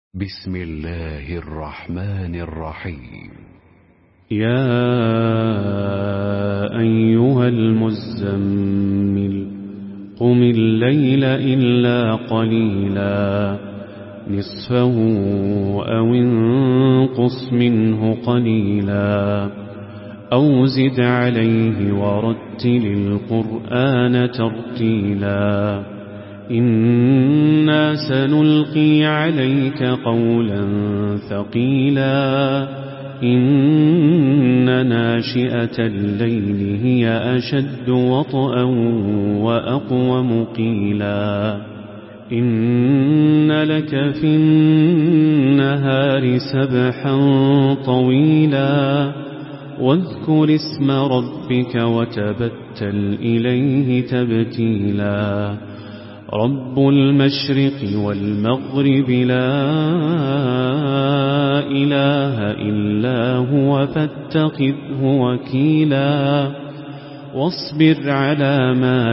بسم الله الرحمن الرحيم. يا أيها المزمل قم الليل إلا قليلا نصفه أو انقص منه قليلا أو زد عليه ورتل القرآن ترتيلا إنا سنلقي عليك قولا ثقيلا إن ناشئة الليل هي أشد وطئا وأقوم قيلا إن لك في النهار سبحا طويلا واذكر اسم ربك وتبتل إليه تبتيلا رب المشرق والمغرب لا إله إلا هو فاتخذه وكيلا واصبر على ما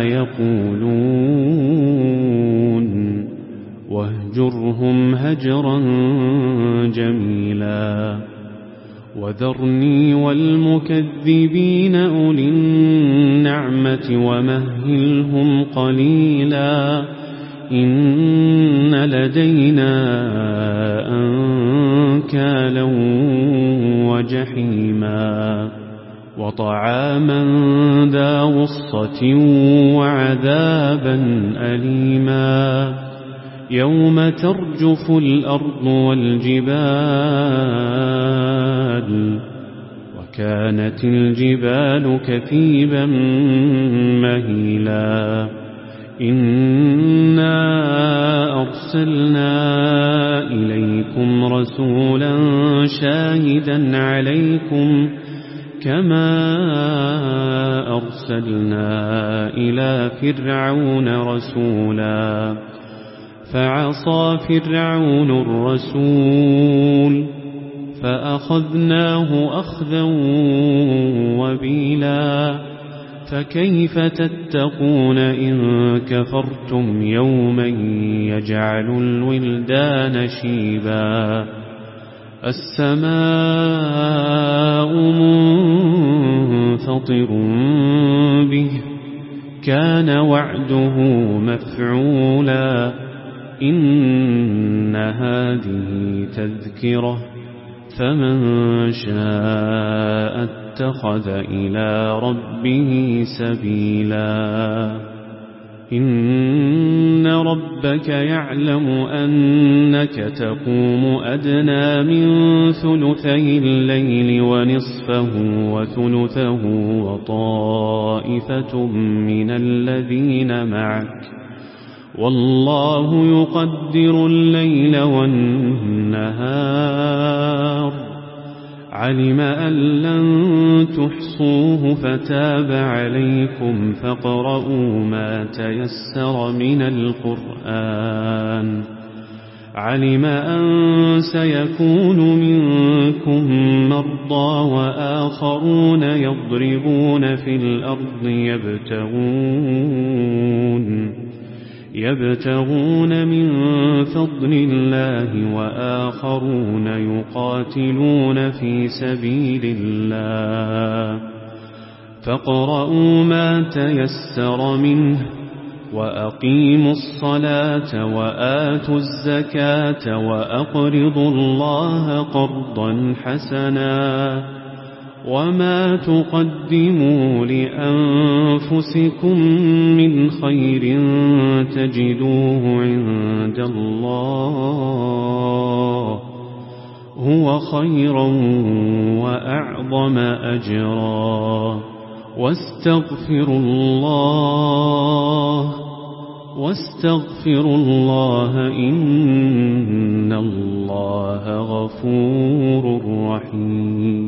يقولون واهجرهم هجرا جميلا وذرني والمكذبين أولي النعمة ومهلهم قليلا إن لدينا أنكالا وجحيما وطعاما ذا غصة وعذابا أليما يوم ترجف الأرض والجبال وكانت الجبال كثيبا مهيلا إنا أرسلنا إليكم رسولا شاهدا عليكم كما أرسلنا إلى فرعون رسولا فعصى فرعون الرسول فأخذناه أخذا وبيلا فكيف تتقون إن كفرتم يوما يجعل الولدان شيبا السماء منفطر به كان وعده مفعولا إن هذه تذكرة فمن شاء اتخذ إلى ربه سبيلا إن ربك يعلم أنك تقوم أدنى من ثلثي الليل ونصفه وثلثه وطائفة من الذين معك والله يقدر الليل والنهار علم أن لن تحصوه فتاب عليكم فاقرؤوا ما تيسر من القرآن علم أن سيكون منكم مرضى وآخرون يضربون في الأرض يبتغون من فضل الله وآخرون يقاتلون في سبيل الله فاقرؤوا ما تيسر منه وأقيموا الصلاة وآتوا الزكاة وأقرضوا الله قرضا حسنا وما تقدموا لأنفسكم من خير تجدوه عند الله هو خيرا وأعظم أجرا واستغفروا الله إن الله غفور رحيم.